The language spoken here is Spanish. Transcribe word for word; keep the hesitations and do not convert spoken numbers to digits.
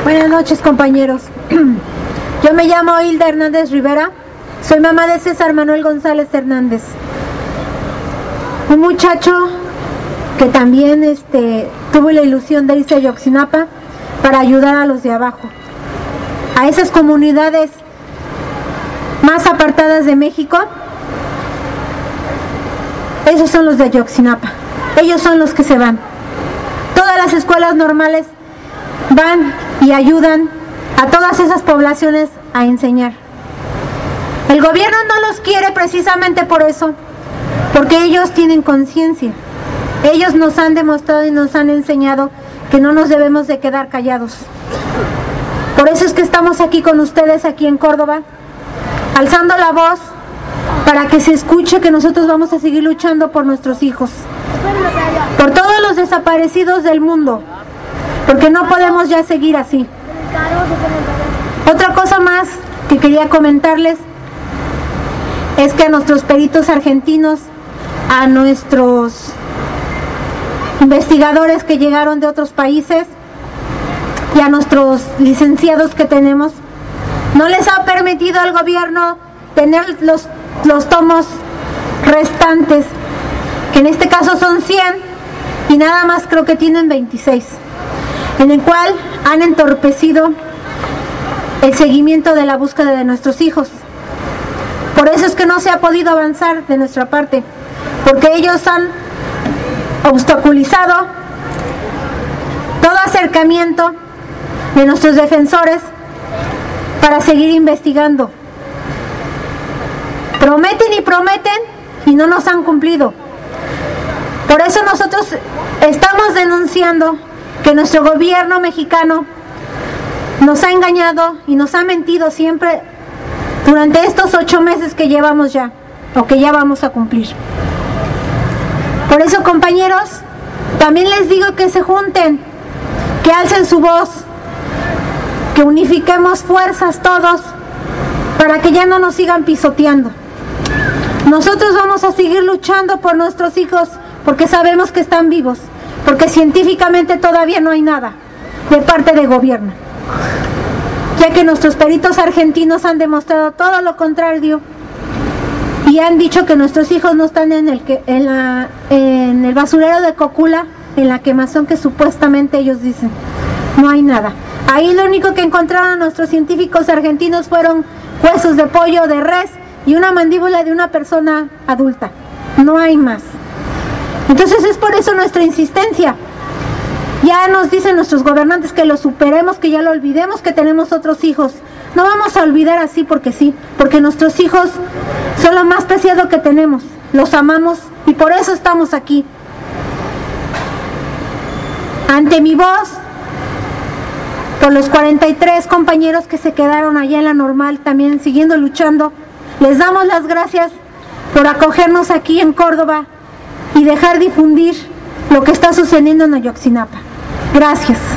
Buenas noches, compañeros. Yo me llamo Hilda Hernández Rivera, soy mamá de César Manuel González Hernández, un muchacho que también este, tuvo la ilusión de irse a Ayotzinapa para ayudar a los de abajo, a esas comunidades más apartadas de México. Esos son los de Ayotzinapa, ellos son los que se van. Todas las escuelas normales van y ayudan a todas esas poblaciones a enseñar. El gobierno no los quiere precisamente por eso, porque ellos tienen conciencia. Ellos nos han demostrado y nos han enseñado que no nos debemos de quedar callados. Por eso es que estamos aquí con ustedes, aquí en Córdoba, alzando la voz para que se escuche que nosotros vamos a seguir luchando por nuestros hijos, por todos los desaparecidos del mundo, porque no podemos ya seguir así. Otra cosa más que quería comentarles es que a nuestros peritos argentinos, a nuestros investigadores que llegaron de otros países y a nuestros licenciados que tenemos, no les ha permitido al gobierno tener los, los tomos restantes, que en este caso son cien y nada más creo que tienen veintiséis, en el cual han entorpecido el seguimiento de la búsqueda de nuestros hijos. Por eso es que no se ha podido avanzar de nuestra parte, porque ellos han obstaculizado todo acercamiento de nuestros defensores para seguir investigando. Prometen y prometen y no nos han cumplido. Por eso nosotros estamos denunciando que nuestro gobierno mexicano nos ha engañado y nos ha mentido siempre durante estos ocho meses que llevamos ya, o que ya vamos a cumplir. Por eso, compañeros, también les digo que se junten, que alcen su voz, que unifiquemos fuerzas todos para que ya no nos sigan pisoteando. Nosotros vamos a seguir luchando por nuestros hijos porque sabemos que están vivos, porque científicamente todavía no hay nada de parte del gobierno, ya que nuestros peritos argentinos han demostrado todo lo contrario y han dicho que nuestros hijos no están en el, que, en la, en el basurero de Cocula, en la quemazón que supuestamente ellos dicen. No hay nada. Ahí lo único que encontraron nuestros científicos argentinos fueron huesos de pollo, de res y una mandíbula de una persona adulta. No hay más. Entonces es por eso nuestra insistencia. Ya nos dicen nuestros gobernantes que lo superemos, que ya lo olvidemos, que tenemos otros hijos. No vamos a olvidar así porque sí, porque nuestros hijos son lo más preciado que tenemos. Los amamos y por eso estamos aquí. Ante mi voz, por los cuarenta y tres compañeros que se quedaron allá en la normal, también siguiendo luchando, les damos las gracias por acogernos aquí en Córdoba y dejar difundir lo que está sucediendo en Ayotzinapa. Gracias.